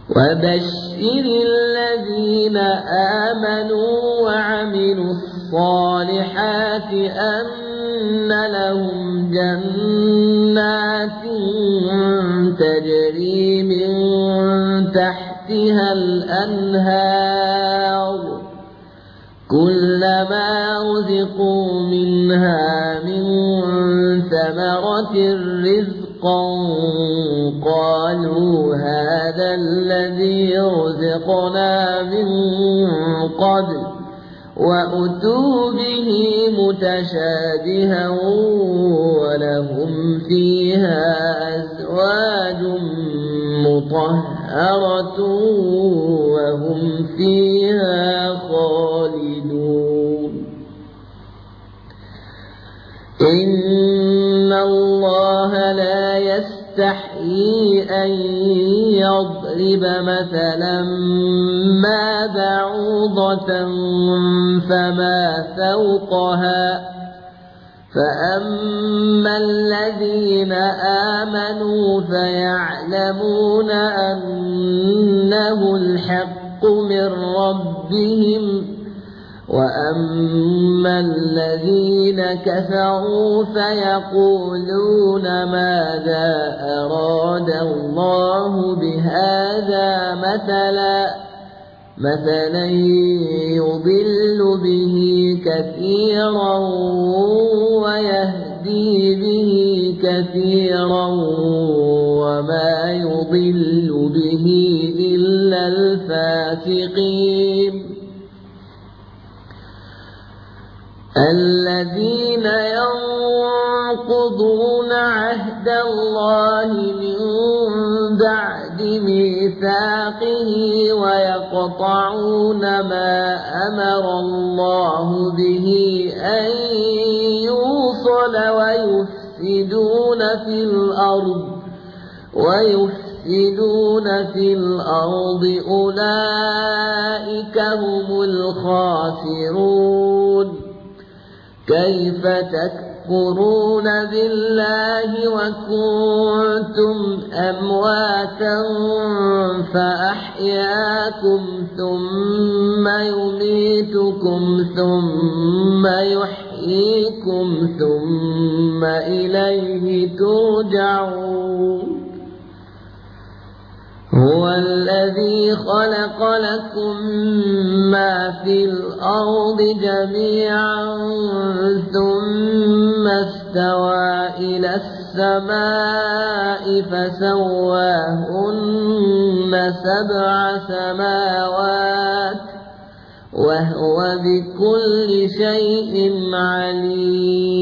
وبشر الذين آمنوا وعملوا الصالحات أن لهم جنات تجري من تحتها الأنهار كلما رزقوا منها من ثمرة رزقا قالوا هذا الذي رزقنا من قبل وأتوا به متشابها ولهم فيها أزواج مطهرة وهم فيها خالدون إن الله لا يستحيي أن يضرب مثلا ما بعوضة فما فوقها فأما الذين آمنوا فيعلمون أنه الحق من ربهم وأما الذين كفروا فيقولون ماذا أراد الله بهذا مثلا يضل به كثيرا ويهدي به كثيرا وما يضل به إلا الفاسقين الذين ينقضون عهد الله من بعد ميثاقه ويقطعون ما أمر الله به أن يوصل ويفسدون في الأرض أولئك هم الخاسرون كيف تكفرون بالله وكنتم أمواتا فأحياكم ثم يميتكم ثم يحييكم ثم إليه ترجعون هو الذي خلق لكم ما في الأرض جميعا ثم استوى إلى السماء فسواهن 7 سماوات وهو بكل شيء عليم